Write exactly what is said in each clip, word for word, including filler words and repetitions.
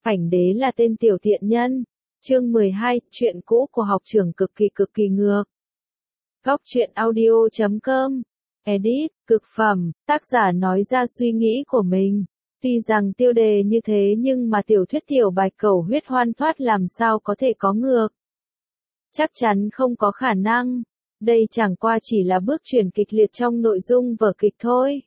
Ảnh đế là tên tiểu thiện nhân. Chương mười hai, chuyện cũ của học trưởng cực kỳ cực kỳ ngược. Góc truyện audio chấm com. Edit, cực phẩm, tác giả nói ra suy nghĩ của mình. Tuy rằng tiêu đề như thế nhưng mà tiểu thuyết tiểu bạch cầu huyết hoan thoát làm sao có thể có ngược. Chắc chắn không có khả năng. Đây chẳng qua chỉ là bước chuyển kịch liệt trong nội dung vở kịch thôi.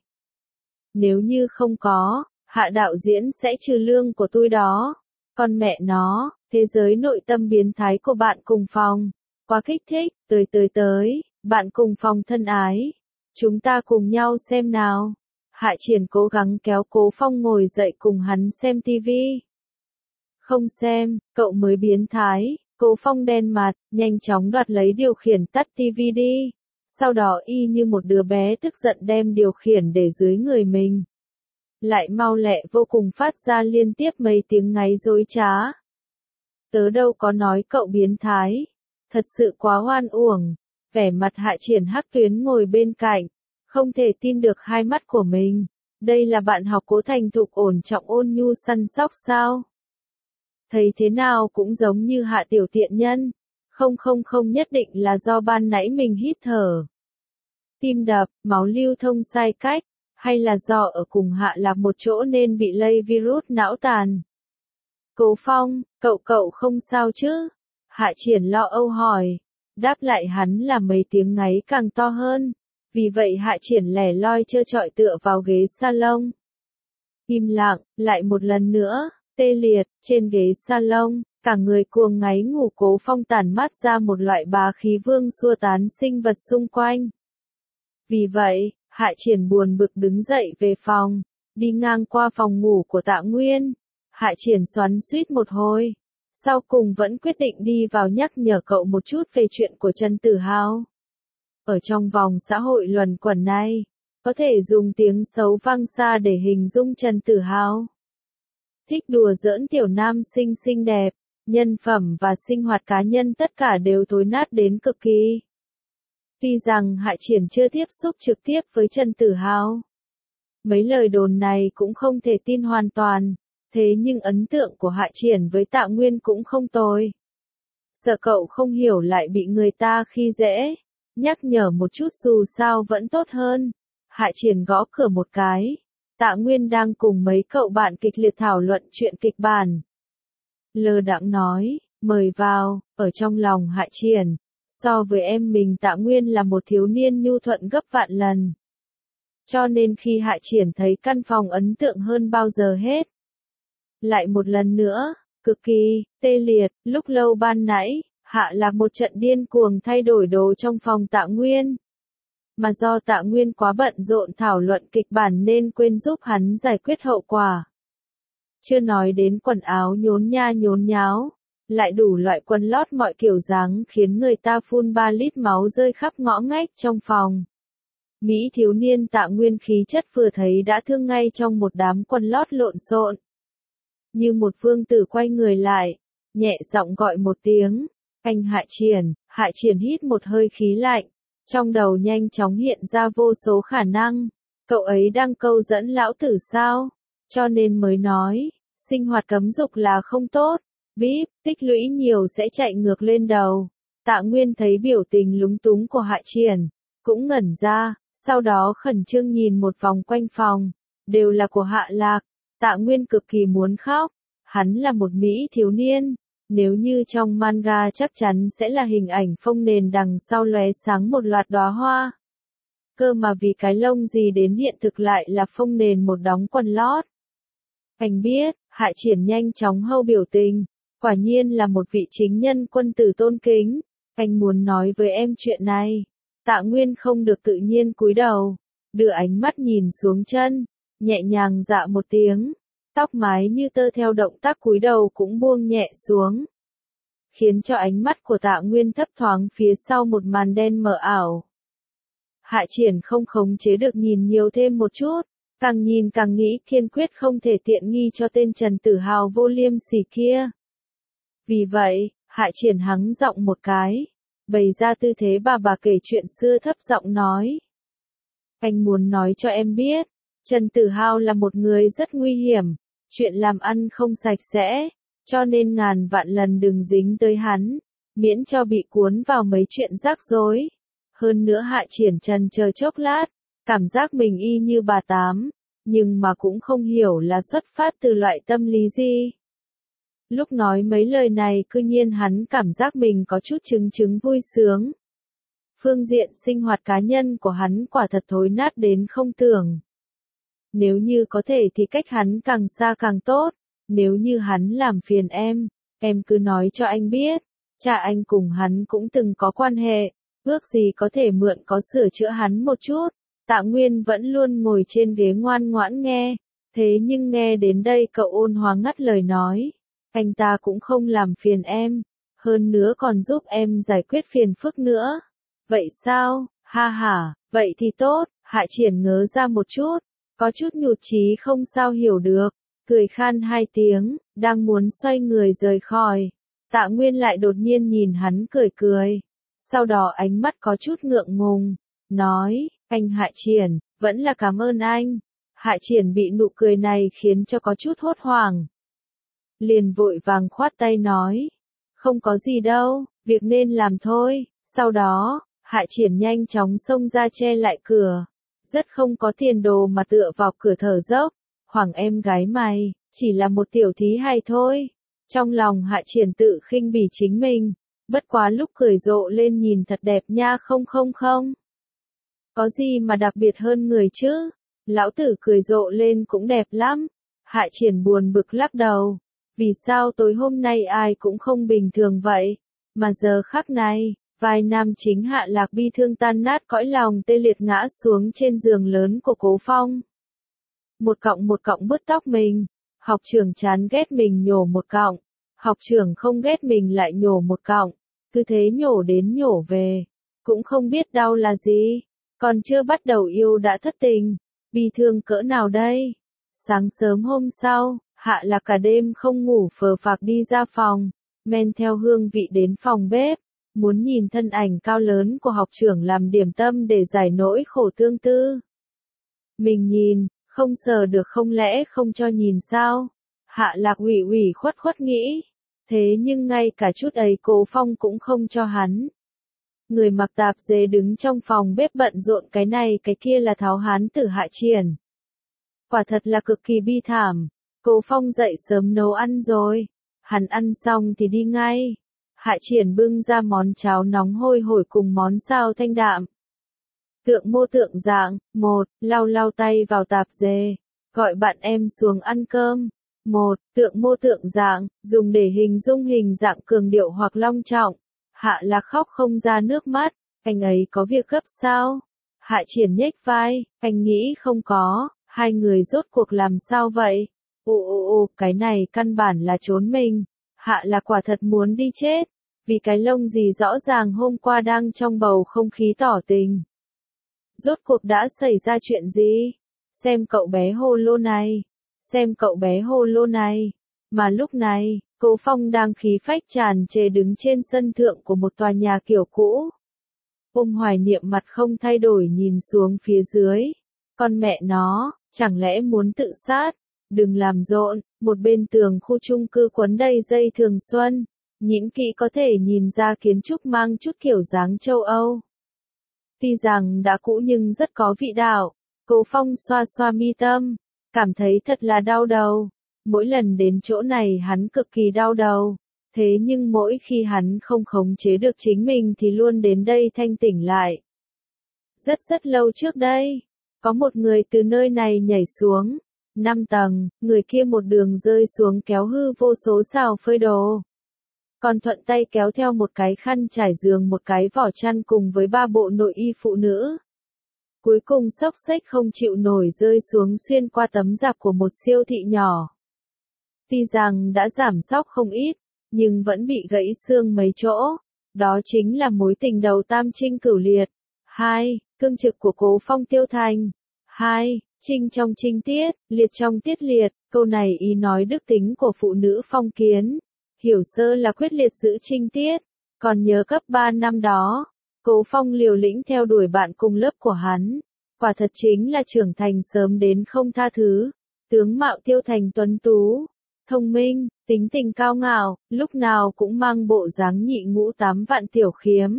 Nếu như không có, Hạ đạo diễn sẽ trừ lương của tôi đó. Con mẹ nó, thế giới nội tâm biến thái của bạn cùng phòng. Quá kích thích, tới tới tới, bạn cùng phòng thân ái. Chúng ta cùng nhau xem nào. Hạ Triển cố gắng kéo Cố Phong ngồi dậy cùng hắn xem tivi. Không xem, cậu mới biến thái. Cố Phong đen mặt, nhanh chóng đoạt lấy điều khiển tắt tivi đi. Sau đó y như một đứa bé tức giận đem điều khiển để dưới người mình. Lại mau lẹ vô cùng phát ra liên tiếp mấy tiếng ngáy dối trá. Tớ đâu có nói cậu biến thái. Thật sự quá hoan uổng. Vẻ mặt Hạ Triển Hắc Tuyến ngồi bên cạnh. Không thể tin được hai mắt của mình. Đây là bạn học Cố thành thục ổn trọng ôn nhu săn sóc sao? Thấy thế nào cũng giống như Hạ tiểu tiện nhân. Không không không nhất định là do ban nãy mình hít thở. Tim đập, máu lưu thông sai cách. Hay là do ở cùng Hạ Lạc một chỗ nên bị lây virus não tàn. Cố Phong, cậu cậu không sao chứ? Hạ Triển lo âu hỏi. Đáp lại hắn là mấy tiếng ngáy càng to hơn. Vì vậy Hạ Triển lẻ loi trơ trọi tựa vào ghế salon. Im lặng, lại một lần nữa, tê liệt, trên ghế salon, cả người cuồng ngáy ngủ. Cố Phong tản mát ra một loại bá khí vương xua tán sinh vật xung quanh. Vì vậy, Hạ Triển buồn bực đứng dậy về phòng, đi ngang qua phòng ngủ của Tạ Nguyên. Hạ Triển xoắn xuýt một hồi, sau cùng vẫn quyết định đi vào nhắc nhở cậu một chút về chuyện của Trần Tử Hào. Ở trong vòng xã hội luẩn quẩn này, có thể dùng tiếng xấu vang xa để hình dung Trần Tử Hào. Thích đùa giỡn tiểu nam sinh xinh đẹp, nhân phẩm và sinh hoạt cá nhân tất cả đều thối nát đến cực kỳ. Tuy rằng Hạ Triển chưa tiếp xúc trực tiếp với Trần Tử Hào, mấy lời đồn này cũng không thể tin hoàn toàn, thế nhưng ấn tượng của Hạ Triển với Tạ Nguyên cũng không tồi. Sợ cậu không hiểu lại bị người ta khi dễ, nhắc nhở một chút dù sao vẫn tốt hơn. Hạ Triển gõ cửa một cái, Tạ Nguyên đang cùng mấy cậu bạn kịch liệt thảo luận chuyện kịch bản. Lơ đãng nói, mời vào. Ở trong lòng Hạ Triển, so với em mình Tạ Nguyên là một thiếu niên nhu thuận gấp vạn lần. Cho nên khi Hạ Triển thấy căn phòng ấn tượng hơn bao giờ hết. Lại một lần nữa, cực kỳ, tê liệt, lúc lâu ban nãy, Hạ Lạc một trận điên cuồng thay đổi đồ trong phòng Tạ Nguyên. Mà do Tạ Nguyên quá bận rộn thảo luận kịch bản nên quên giúp hắn giải quyết hậu quả. Chưa nói đến quần áo nhốn nha nhốn nháo. Lại đủ loại quần lót mọi kiểu dáng khiến người ta phun ba lít máu rơi khắp ngõ ngách trong phòng. Mỹ thiếu niên Tạ Nguyên khí chất vừa thấy đã thương ngay trong một đám quần lót lộn xộn. Như một vương tử quay người lại, nhẹ giọng gọi một tiếng, anh Hạ Triển. Hạ Triển hít một hơi khí lạnh, trong đầu nhanh chóng hiện ra vô số khả năng. Cậu ấy đang câu dẫn lão tử sao? Cho nên mới nói, sinh hoạt cấm dục là không tốt. Bíp, tích lũy nhiều sẽ chạy ngược lên đầu. Tạ Nguyên thấy biểu tình lúng túng của Hạ Triển, cũng ngẩn ra, sau đó khẩn trương nhìn một vòng quanh phòng, đều là của Hạ Lạc. Tạ Nguyên cực kỳ muốn khóc, hắn là một Mỹ thiếu niên, nếu như trong manga chắc chắn sẽ là hình ảnh phông nền đằng sau lóe sáng một loạt đóa hoa. Cơ mà vì cái lông gì đến hiện thực lại là phông nền một đống quần lót. Anh biết, Hạ Triển nhanh chóng hâu biểu tình. Quả nhiên là một vị chính nhân quân tử tôn kính. Anh muốn nói với em chuyện này. Tạ Nguyên không được tự nhiên cúi đầu, đưa ánh mắt nhìn xuống chân, nhẹ nhàng dạ một tiếng. Tóc mái như tơ theo động tác cúi đầu cũng buông nhẹ xuống, khiến cho ánh mắt của Tạ Nguyên thấp thoáng phía sau một màn đen mờ ảo. Hạ Triển không khống chế được nhìn nhiều thêm một chút, càng nhìn càng nghĩ kiên quyết không thể tiện nghi cho tên Trần Tử Hào vô liêm sỉ kia. Vì vậy, Hạ Triển hắng giọng một cái, bày ra tư thế bà bà kể chuyện xưa thấp giọng nói. Anh muốn nói cho em biết, Trần Tử Hào là một người rất nguy hiểm, chuyện làm ăn không sạch sẽ, cho nên ngàn vạn lần đừng dính tới hắn, miễn cho bị cuốn vào mấy chuyện rắc rối. Hơn nữa Hạ Triển trần chờ chốc lát, cảm giác mình y như bà Tám, nhưng mà cũng không hiểu là xuất phát từ loại tâm lý gì. Lúc nói mấy lời này cư nhiên hắn cảm giác mình có chút chứng chứng vui sướng. Phương diện sinh hoạt cá nhân của hắn quả thật thối nát đến không tưởng. Nếu như có thể thì cách hắn càng xa càng tốt, nếu như hắn làm phiền em, em cứ nói cho anh biết, cha anh cùng hắn cũng từng có quan hệ, ước gì có thể mượn có sửa chữa hắn một chút. Tạ Nguyên vẫn luôn ngồi trên ghế ngoan ngoãn nghe, thế nhưng nghe đến đây cậu ôn hòa ngắt lời nói, anh ta cũng không làm phiền em, hơn nữa còn giúp em giải quyết phiền phức nữa. Vậy sao, ha ha, vậy thì tốt, Hạ Triển ngớ ra một chút, có chút nhụt chí không sao hiểu được, cười khan hai tiếng, đang muốn xoay người rời khỏi. Tạ Nguyên lại đột nhiên nhìn hắn cười cười, sau đó ánh mắt có chút ngượng ngùng, nói, anh Hạ Triển, vẫn là cảm ơn anh. Hạ Triển bị nụ cười này khiến cho có chút hốt hoảng. Liền vội vàng khoát tay nói, không có gì đâu, việc nên làm thôi. Sau đó, Hạ Triển nhanh chóng xông ra che lại cửa, rất không có tiền đồ mà tựa vào cửa thở dốc, Hoàng em gái mày, chỉ là một tiểu thí hài thôi. Trong lòng Hạ Triển tự khinh bỉ chính mình, bất quá lúc cười rộ lên nhìn thật đẹp nha không không không. Có gì mà đặc biệt hơn người chứ, lão tử cười rộ lên cũng đẹp lắm. Hạ Triển buồn bực lắc đầu, vì sao tối hôm nay ai cũng không bình thường vậy, mà giờ khắc này, vai nam chính Hạ Lạc bi thương tan nát cõi lòng tê liệt ngã xuống trên giường lớn của Cố Phong. Một cọng một cọng bứt tóc mình, học trưởng chán ghét mình nhổ một cọng, học trưởng không ghét mình lại nhổ một cọng, cứ thế nhổ đến nhổ về, cũng không biết đau là gì, còn chưa bắt đầu yêu đã thất tình, bi thương cỡ nào đây. Sáng sớm hôm sau, Hạ Lạc cả đêm không ngủ phờ phạc đi ra phòng, men theo hương vị đến phòng bếp, muốn nhìn thân ảnh cao lớn của học trưởng làm điểm tâm để giải nỗi khổ tương tư. Mình nhìn, không sờ được không lẽ không cho nhìn sao? Hạ Lạc ủy ủy khuất khuất nghĩ, thế nhưng ngay cả chút ấy Cố Phong cũng không cho hắn. Người mặc tạp dề đứng trong phòng bếp bận rộn cái này cái kia là tháo hán tử Hạ Triển. Quả thật là cực kỳ bi thảm. Cố Phong dậy sớm nấu ăn rồi, hắn ăn xong thì đi ngay. Hạ Triển bưng ra món cháo nóng hôi hổi cùng món xào thanh đạm. Tượng mô tượng dạng, một, lau lau tay vào tạp dề, gọi bạn em xuống ăn cơm. Một, tượng mô tượng dạng, dùng để hình dung hình dạng cường điệu hoặc long trọng. Hạ Lạc khóc không ra nước mắt, anh ấy có việc gấp sao? Hạ Triển nhếch vai, anh nghĩ không có, hai người rốt cuộc làm sao vậy? Ồ ồ ồ, cái này căn bản là trốn mình. Hạ Lạc quả thật muốn đi chết, vì cái lông gì rõ ràng hôm qua đang trong bầu không khí tỏ tình. Rốt cuộc đã xảy ra chuyện gì? Xem cậu bé hô lô này, xem cậu bé hô lô này. Mà lúc này, Cố Phong đang khí phách tràn trề đứng trên sân thượng của một tòa nhà kiểu cũ. Ôm hoài niệm mặt không thay đổi nhìn xuống phía dưới. Con mẹ nó, chẳng lẽ muốn tự sát? Đừng làm rộn, một bên tường khu chung cư quấn đầy dây thường xuân. Nhìn kỹ có thể nhìn ra kiến trúc mang chút kiểu dáng châu Âu. Tuy rằng đã cũ nhưng rất có vị đạo. Cố Phong xoa xoa mi tâm, cảm thấy thật là đau đầu. Mỗi lần đến chỗ này hắn cực kỳ đau đầu. Thế nhưng mỗi khi hắn không khống chế được chính mình thì luôn đến đây thanh tỉnh lại. Rất rất lâu trước đây, có một người từ nơi này nhảy xuống. Năm tầng, người kia một đường rơi xuống kéo hư vô số xào phơi đồ. Còn thuận tay kéo theo một cái khăn trải giường một cái vỏ chăn cùng với ba bộ nội y phụ nữ. Cuối cùng xốc xếch không chịu nổi rơi xuống xuyên qua tấm rạp của một siêu thị nhỏ. Tuy rằng đã giảm sóc không ít, nhưng vẫn bị gãy xương mấy chỗ. Đó chính là mối tình đầu tam trinh cửu liệt. Hai, cương trực của Cố Phong Tiêu Thành. Hai, trinh trong trinh tiết, liệt trong tiết liệt. Câu này ý nói đức tính của phụ nữ phong kiến. Hiểu sơ là quyết liệt giữ trinh tiết. Còn nhớ cấp ba năm đó, Cố Phong liều lĩnh theo đuổi bạn cùng lớp của hắn. Quả thật chính là trưởng thành sớm đến không tha thứ. Tướng mạo Tiêu Thành tuấn tú, thông minh, tính tình cao ngạo, lúc nào cũng mang bộ dáng nhị ngũ tám vạn tiểu khiếm.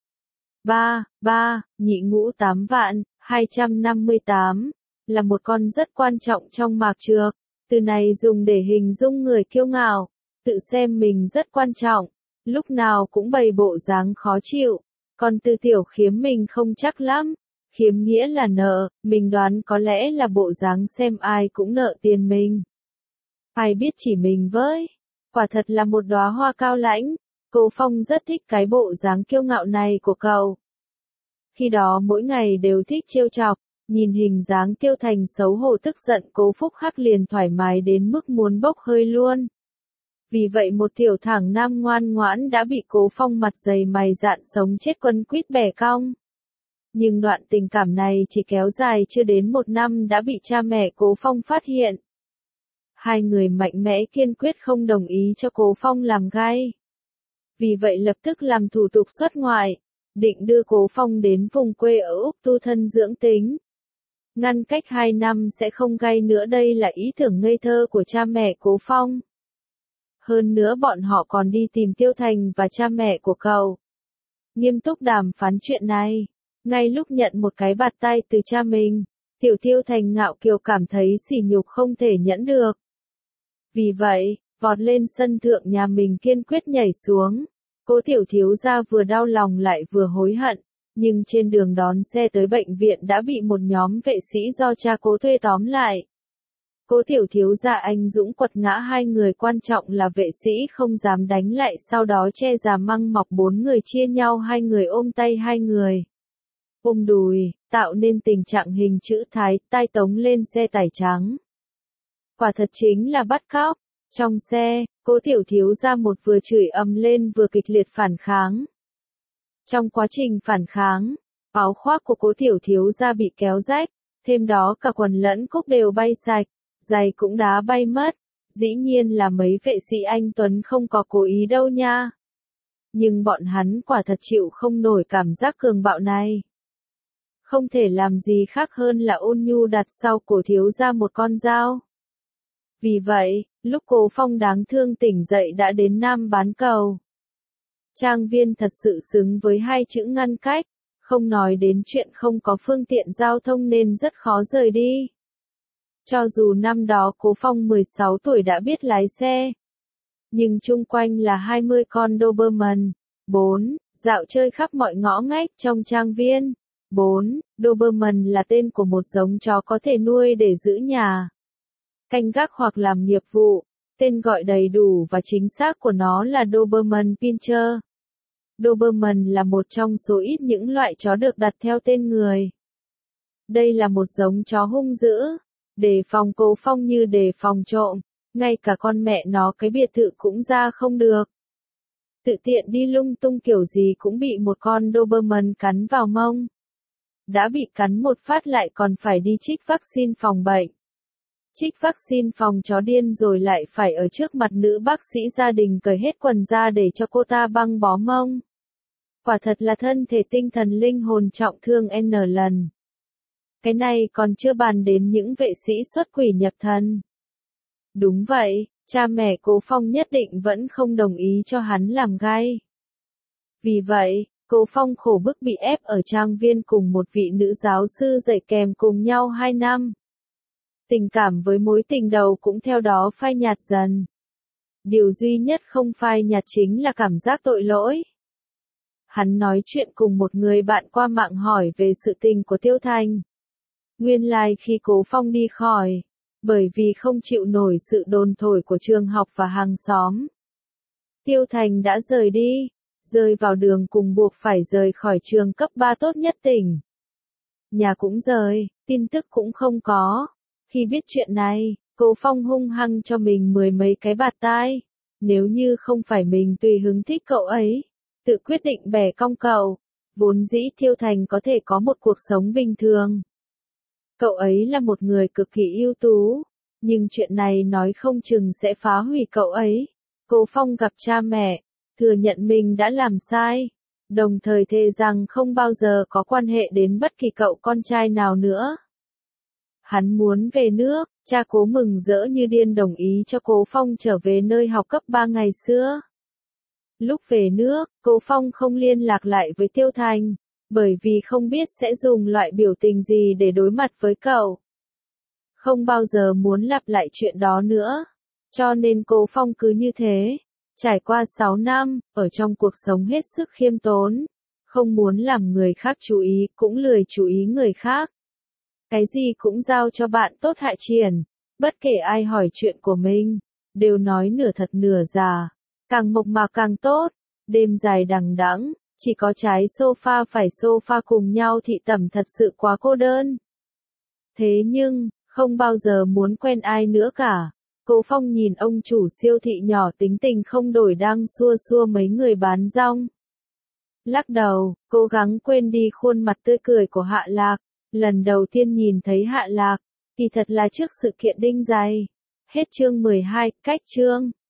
ba, ba, nhị ngũ tám vạn, hai trăm năm mươi tám, là một con rất quan trọng trong mạc trược, từ này dùng để hình dung người kiêu ngạo, tự xem mình rất quan trọng, lúc nào cũng bày bộ dáng khó chịu, còn từ tiểu khiếm mình không chắc lắm, khiếm nghĩa là nợ, mình đoán có lẽ là bộ dáng xem ai cũng nợ tiền mình. Ai biết chỉ mình với, quả thật là một đóa hoa cao lãnh, Cố Phong rất thích cái bộ dáng kiêu ngạo này của cậu. Khi đó mỗi ngày đều thích trêu chọc, nhìn hình dáng Tiêu Thành xấu hổ tức giận Cố Phúc Hắc liền thoải mái đến mức muốn bốc hơi luôn. Vì vậy một tiểu thẳng nam ngoan ngoãn đã bị Cố Phong mặt dày mày dạn sống chết quấn quýt bẻ cong. Nhưng đoạn tình cảm này chỉ kéo dài chưa đến một năm đã bị cha mẹ Cố Phong phát hiện. Hai người mạnh mẽ kiên quyết không đồng ý cho Cố Phong làm gay. Vì vậy lập tức làm thủ tục xuất ngoại, định đưa Cố Phong đến vùng quê ở Úc tu thân dưỡng tính. Ngăn cách hai năm sẽ không gay nữa, đây là ý tưởng ngây thơ của cha mẹ Cố Phong. Hơn nữa bọn họ còn đi tìm Tiêu Thành và cha mẹ của cậu. Nghiêm túc đàm phán chuyện này. Ngay lúc nhận một cái bạt tay từ cha mình, Tiểu Tiêu Thành ngạo kiều cảm thấy sỉ nhục không thể nhẫn được. Vì vậy, vọt lên sân thượng nhà mình kiên quyết nhảy xuống. Cố Tiểu thiếu gia vừa đau lòng lại vừa hối hận, nhưng trên đường đón xe tới bệnh viện đã bị một nhóm vệ sĩ do cha Cố thuê tóm lại. Cố Tiểu thiếu gia anh dũng quật ngã hai người quan trọng là vệ sĩ không dám đánh lại, sau đó che già măng mọc bốn người chia nhau hai người ôm tay hai người. Ôm đùi, tạo nên tình trạng hình chữ thái, tai tống lên xe tải trắng. Quả thật chính là bắt cóc. Trong xe, Cố Tiểu thiếu gia một vừa chửi ầm lên vừa kịch liệt phản kháng. Trong quá trình phản kháng, áo khoác của Cố Tiểu thiếu gia bị kéo rách, thêm đó cả quần lẫn cúc đều bay sạch, giày cũng đá bay mất. Dĩ nhiên là mấy vệ sĩ anh Tuấn không có cố ý đâu nha. Nhưng bọn hắn quả thật chịu không nổi cảm giác cường bạo này. Không thể làm gì khác hơn là ôn nhu đặt sau cổ thiếu gia một con dao. Vì vậy, lúc Cố Phong đáng thương tỉnh dậy đã đến Nam Bán Cầu. Trang viên thật sự xứng với hai chữ ngăn cách, không nói đến chuyện không có phương tiện giao thông nên rất khó rời đi. Cho dù năm đó Cố Phong mười sáu tuổi đã biết lái xe, nhưng chung quanh là hai mươi con Doberman. bốn. Dạo chơi khắp mọi ngõ ngách trong trang viên. bốn. Doberman là tên của một giống chó có thể nuôi để giữ nhà, canh gác hoặc làm nghiệp vụ. Tên gọi đầy đủ và chính xác của nó là Doberman Pinscher. Doberman là một trong số ít những loại chó được đặt theo tên người. Đây là một giống chó hung dữ, đề phòng Cố Phong như đề phòng trộm, ngay cả con mẹ nó cái biệt thự cũng ra không được. Tự tiện đi lung tung kiểu gì cũng bị một con Doberman cắn vào mông. Đã bị cắn một phát lại còn phải đi trích vaccine phòng bệnh. Trích vaccine phòng chó điên rồi lại phải ở trước mặt nữ bác sĩ gia đình cởi hết quần ra để cho cô ta băng bó mông. Quả thật là thân thể tinh thần linh hồn trọng thương N lần. Cái này còn chưa bàn đến những vệ sĩ xuất quỷ nhập thần. Đúng vậy, cha mẹ Cố Phong nhất định vẫn không đồng ý cho hắn làm gay. Vì vậy, Cố Phong khổ bức bị ép ở trang viên cùng một vị nữ giáo sư dạy kèm cùng nhau hai năm. Tình cảm với mối tình đầu cũng theo đó phai nhạt dần. Điều duy nhất không phai nhạt chính là cảm giác tội lỗi. Hắn nói chuyện cùng một người bạn qua mạng hỏi về sự tình của Tiêu Thành. Nguyên lai khi Cố Phong đi khỏi, bởi vì không chịu nổi sự đồn thổi của trường học và hàng xóm, Tiêu Thành đã rời đi, rơi vào đường cùng buộc phải rời khỏi trường cấp ba tốt nhất tỉnh. Nhà cũng rời, tin tức cũng không có. Khi biết chuyện này, Cố Phong hung hăng cho mình mười mấy cái bạt tai. Nếu như không phải mình tùy hứng thích cậu ấy, tự quyết định bẻ cong cậu, vốn dĩ Tiêu Thành có thể có một cuộc sống bình thường. Cậu ấy là một người cực kỳ ưu tú, nhưng chuyện này nói không chừng sẽ phá hủy cậu ấy. Cố Phong gặp cha mẹ, thừa nhận mình đã làm sai, đồng thời thề rằng không bao giờ có quan hệ đến bất kỳ cậu con trai nào nữa. hắn muốn về nước, cha Cố mừng rỡ như điên đồng ý cho Cố Phong trở về nơi học cấp ba ngày xưa. Lúc về nước, Cố Phong không liên lạc lại với Tiêu Thành, bởi vì không biết sẽ dùng loại biểu tình gì để đối mặt với cậu. Không bao giờ muốn lặp lại chuyện đó nữa. Cho nên Cố Phong cứ như thế. Trải qua sáu năm, ở trong cuộc sống hết sức khiêm tốn. Không muốn làm người khác chú ý, cũng lười chú ý người khác. Cái gì cũng giao cho bạn tốt Hạ Triển. Bất kể ai hỏi chuyện của mình, đều nói nửa thật nửa giả. Càng mộc mạc càng tốt. Đêm dài đằng đẵng, chỉ có trái sofa phải sofa cùng nhau thị tẩm thật sự quá cô đơn. Thế nhưng, không bao giờ muốn quen ai nữa cả. Cố Phong nhìn ông chủ siêu thị nhỏ tính tình không đổi đang xua xua mấy người bán rong. Lắc đầu, cố gắng quên đi khuôn mặt tươi cười của Hạ Lạc. Lần đầu tiên nhìn thấy Hạ Lạc, thì thật là trước sự kiện đinh giày. Hết chương mười hai, cách chương.